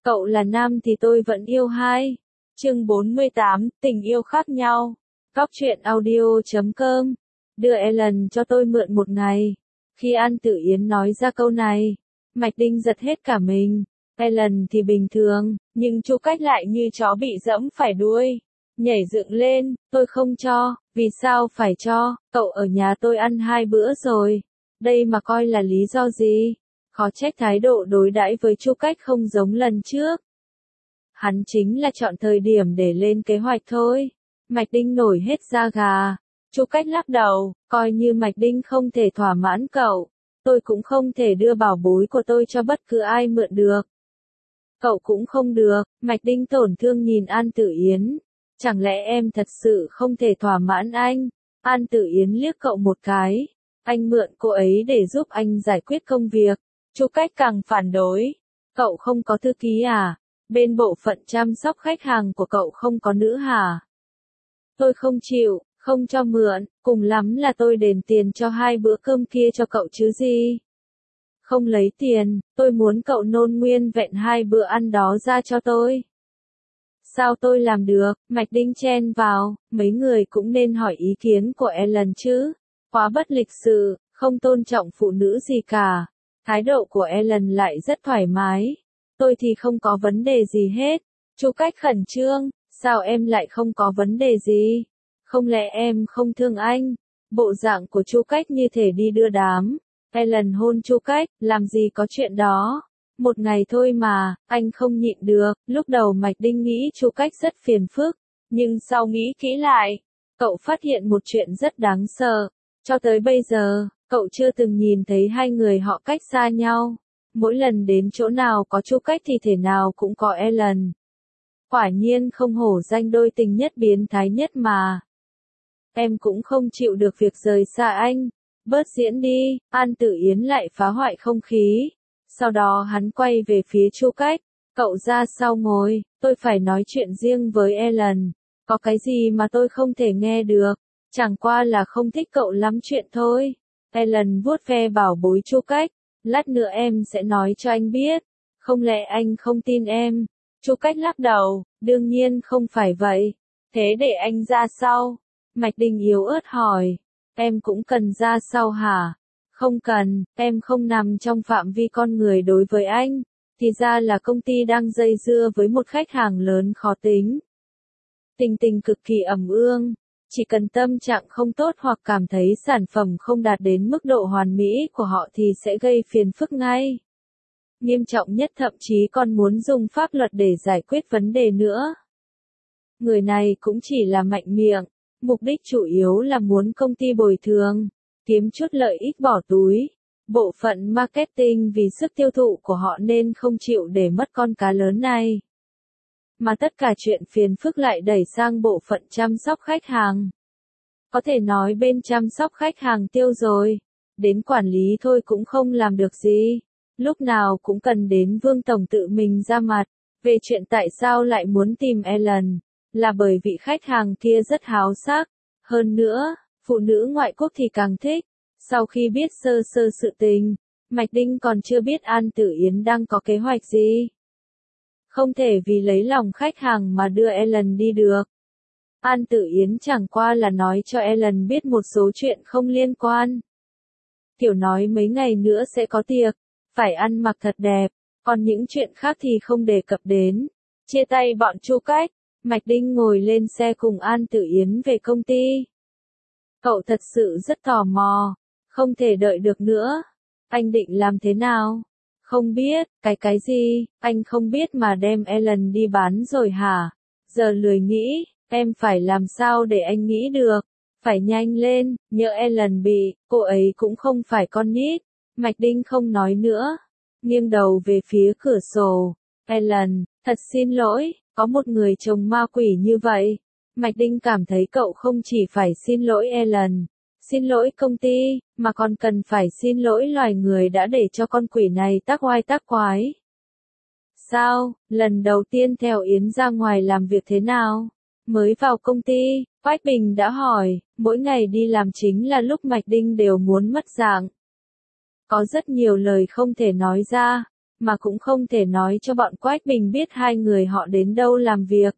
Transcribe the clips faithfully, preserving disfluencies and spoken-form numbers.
Cậu là nam thì tôi vẫn yêu hai. Chương bốn mươi tám, tình yêu khác nhau. Góc truyện audio chấm com. Đưa Ellen cho tôi mượn một ngày. Khi An Tử Yến nói ra câu này, Mạch Đinh giật hết cả mình. Ellen thì bình thường, nhưng Chu Cách lại như chó bị dẫm phải đuôi. Nhảy dựng lên, tôi không cho, vì sao phải cho, cậu ở nhà tôi ăn hai bữa rồi. Đây mà coi là lý do gì? Khó trách thái độ đối đãi với Chu Cách không giống lần trước. Hắn chính là chọn thời điểm để lên kế hoạch thôi. Mạch Đinh nổi hết da gà. Chu Cách lắc đầu, coi như Mạch Đinh không thể thỏa mãn cậu. Tôi cũng không thể đưa bảo bối của tôi cho bất cứ ai mượn được. Cậu cũng không được, Mạch Đinh tổn thương nhìn An Tử Yến. Chẳng lẽ em thật sự không thể thỏa mãn anh? An Tử Yến liếc cậu một cái. Anh mượn cô ấy để giúp anh giải quyết công việc. Chu Cách càng phản đối. Cậu không có thư ký à? Bên bộ phận chăm sóc khách hàng của cậu không có nữ hả? Tôi không chịu, không cho mượn, cùng lắm là tôi đền tiền cho hai bữa cơm kia cho cậu chứ gì. Không lấy tiền, tôi muốn cậu nôn nguyên vẹn hai bữa ăn đó ra cho tôi. Sao tôi làm được? Mạch Đinh chen vào, mấy người cũng nên hỏi ý kiến của Ellen chứ. Quá bất lịch sự, không tôn trọng phụ nữ gì cả. Thái độ của Ellen lại rất thoải mái. Tôi thì không có vấn đề gì hết. Chu Cách khẩn trương, sao em lại không có vấn đề gì? Không lẽ em không thương anh? Bộ dạng của Chu Cách như thể đi đưa đám. Ellen hôn Chu Cách, làm gì có chuyện đó. Một ngày thôi mà, anh không nhịn được. Lúc đầu Mạch Đinh nghĩ Chu Cách rất phiền phức, nhưng sau nghĩ kỹ lại, cậu phát hiện một chuyện rất đáng sợ. Cho tới bây giờ, cậu chưa từng nhìn thấy hai người họ cách xa nhau. Mỗi lần đến chỗ nào có Chu Cách thì thể nào cũng có Ellen. Quả nhiên không hổ danh đôi tình nhất biến thái nhất mà. Em cũng không chịu được việc rời xa anh. Bớt diễn đi, An Tử Yến lại phá hoại không khí. Sau đó hắn quay về phía Chu Cách. Cậu ra sau ngồi, tôi phải nói chuyện riêng với Ellen. Có cái gì mà tôi không thể nghe được. Chẳng qua là không thích cậu lắm chuyện thôi. Ellen vuốt ve bảo bối Chu Cách. Lát nữa em sẽ nói cho anh biết. Không lẽ anh không tin em? Chu Cách lắc đầu, đương nhiên không phải vậy. Thế để anh ra sau. Mạch Đinh yếu ớt hỏi. Em cũng cần ra sau hả? Không cần, em không nằm trong phạm vi con người đối với anh. Thì ra là công ty đang dây dưa với một khách hàng lớn khó tính. Tình tình cực kỳ ẩm ương. Chỉ cần tâm trạng không tốt hoặc cảm thấy sản phẩm không đạt đến mức độ hoàn mỹ của họ thì sẽ gây phiền phức ngay. Nghiêm trọng nhất thậm chí còn muốn dùng pháp luật để giải quyết vấn đề nữa. Người này cũng chỉ là mạnh miệng, mục đích chủ yếu là muốn công ty bồi thường, kiếm chút lợi ích bỏ túi. Bộ phận marketing vì sức tiêu thụ của họ nên không chịu để mất con cá lớn này. Mà tất cả chuyện phiền phức lại đẩy sang bộ phận chăm sóc khách hàng. Có thể nói bên chăm sóc khách hàng tiêu rồi, đến quản lý thôi cũng không làm được gì. Lúc nào cũng cần đến Vương Tổng tự mình ra mặt. Về chuyện tại sao lại muốn tìm Ellen, là bởi vì khách hàng kia rất háo sắc. Hơn nữa, phụ nữ ngoại quốc thì càng thích. Sau khi biết sơ sơ sự tình, Mạch Đinh còn chưa biết An Tử Yến đang có kế hoạch gì. Không thể vì lấy lòng khách hàng mà đưa Ellen đi được. An Tử Yến chẳng qua là nói cho Ellen biết một số chuyện không liên quan. Kiểu nói mấy ngày nữa sẽ có tiệc, phải ăn mặc thật đẹp, còn những chuyện khác thì không đề cập đến. Chia tay bọn Chu Cách, Mạch Đinh ngồi lên xe cùng An Tử Yến về công ty. Cậu thật sự rất tò mò, không thể đợi được nữa. Anh định làm thế nào? Không biết, cái cái gì, anh không biết mà đem Ellen đi bán rồi hả? Giờ lười nghĩ, em phải làm sao để anh nghĩ được? Phải nhanh lên, nhỡ Ellen bị, cô ấy cũng không phải con nít. Mạch Đinh không nói nữa, nghiêng đầu về phía cửa sổ. Ellen, thật xin lỗi, có một người chồng ma quỷ như vậy. Mạch Đinh cảm thấy cậu không chỉ phải xin lỗi Ellen, xin lỗi công ty, mà còn cần phải xin lỗi loài người đã để cho con quỷ này tác oai tác quái. Sao, lần đầu tiên theo Yến ra ngoài làm việc thế nào? Mới vào công ty, Quách Bình đã hỏi, mỗi ngày đi làm chính là lúc Mạch Đinh đều muốn mất dạng. Có rất nhiều lời không thể nói ra, mà cũng không thể nói cho bọn Quách Bình biết hai người họ đến đâu làm việc.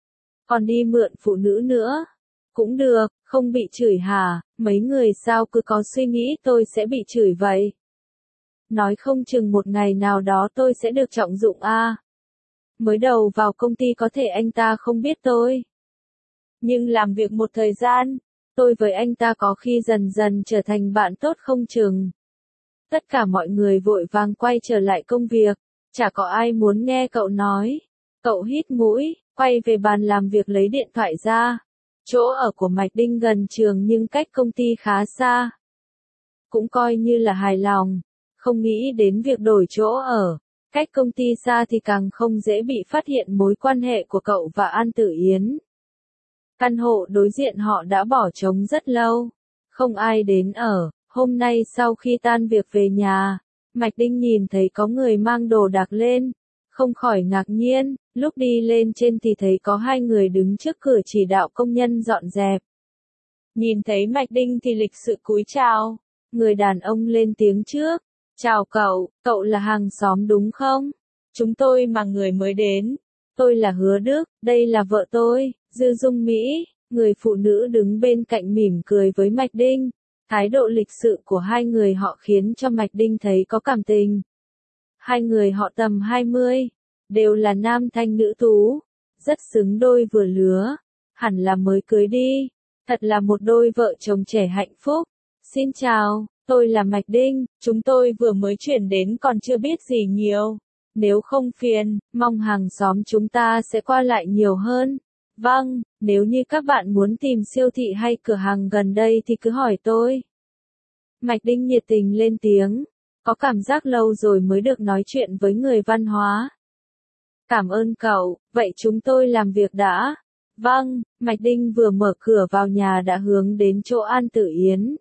Còn đi mượn phụ nữ nữa. Cũng được, không bị chửi hả, mấy người sao cứ có suy nghĩ tôi sẽ bị chửi vậy. Nói không chừng một ngày nào đó tôi sẽ được trọng dụng a. À. Mới đầu vào công ty có thể anh ta không biết tôi. Nhưng làm việc một thời gian, tôi với anh ta có khi dần dần trở thành bạn tốt không chừng. Tất cả mọi người vội vàng quay trở lại công việc, chả có ai muốn nghe cậu nói. Cậu hít mũi, quay về bàn làm việc lấy điện thoại ra. Chỗ ở của Mạch Đinh gần trường nhưng cách công ty khá xa. Cũng coi như là hài lòng, không nghĩ đến việc đổi chỗ ở. Cách công ty xa thì càng không dễ bị phát hiện mối quan hệ của cậu và An Tử Yến. Căn hộ đối diện họ đã bỏ trống rất lâu, không ai đến ở. Hôm nay sau khi tan việc về nhà, Mạch Đinh nhìn thấy có người mang đồ đạc lên, không khỏi ngạc nhiên, lúc đi lên trên thì thấy có hai người đứng trước cửa chỉ đạo công nhân dọn dẹp. Nhìn thấy Mạch Đinh thì lịch sự cúi chào, người đàn ông lên tiếng trước, chào cậu, cậu là hàng xóm đúng không? Chúng tôi mà người mới đến, tôi là Hứa Đức, đây là vợ tôi, Dư Dung Mỹ, người phụ nữ đứng bên cạnh mỉm cười với Mạch Đinh. Thái độ lịch sự của hai người họ khiến cho Mạch Đinh thấy có cảm tình. Hai người họ tầm hai mươi, đều là nam thanh nữ tú, rất xứng đôi vừa lứa, hẳn là mới cưới đi, thật là một đôi vợ chồng trẻ hạnh phúc. Xin chào, tôi là Mạch Đinh, chúng tôi vừa mới chuyển đến còn chưa biết gì nhiều. Nếu không phiền, mong hàng xóm chúng ta sẽ qua lại nhiều hơn. Vâng, nếu như các bạn muốn tìm siêu thị hay cửa hàng gần đây thì cứ hỏi tôi. Mạch Đinh nhiệt tình lên tiếng, có cảm giác lâu rồi mới được nói chuyện với người văn hóa. Cảm ơn cậu, vậy chúng tôi làm việc đã. Vâng, Mạch Đinh vừa mở cửa vào nhà đã hướng đến chỗ An Tử Yến.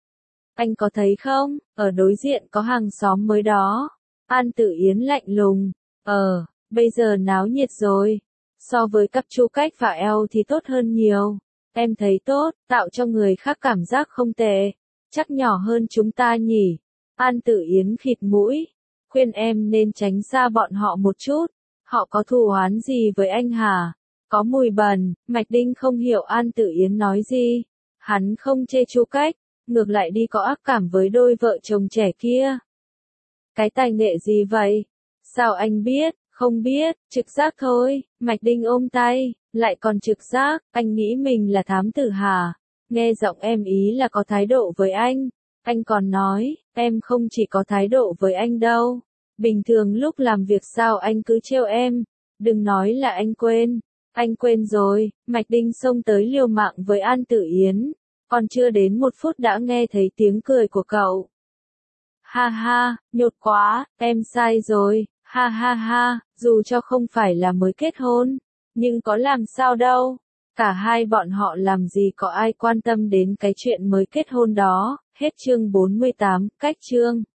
Anh có thấy không, ở đối diện có hàng xóm mới đó. An Tử Yến lạnh lùng, ờ, bây giờ náo nhiệt rồi. So với cặp Chu Cách và eo thì tốt hơn nhiều. Em thấy tốt, tạo cho người khác cảm giác không tệ. Chắc nhỏ hơn chúng ta nhỉ. An Tử Yến khịt mũi, khuyên em nên tránh xa bọn họ một chút. Họ có thù oán gì với anh hả? Có mùi bẩn. Mạch Đinh không hiểu An Tử Yến nói gì. Hắn không chê Chu Cách, ngược lại đi có ác cảm với đôi vợ chồng trẻ kia. Cái tài nghệ gì vậy? Sao anh biết? Không biết, trực giác thôi. Mạch Đinh ôm tay, lại còn trực giác, anh nghĩ mình là thám tử hả? Nghe giọng em ý là có thái độ với anh. Anh còn nói, em không chỉ có thái độ với anh đâu. Bình thường lúc làm việc sao anh cứ trêu em. Đừng nói là anh quên. Anh quên rồi. Mạch Đinh xông tới liều mạng với An Tử Yến. Còn chưa đến một phút đã nghe thấy tiếng cười của cậu. Ha ha, nhột quá, em sai rồi. Ha ha ha, dù cho không phải là mới kết hôn, nhưng có làm sao đâu. Cả hai bọn họ làm gì có ai quan tâm đến cái chuyện mới kết hôn đó. Hết chương bốn mươi tám, cách chương.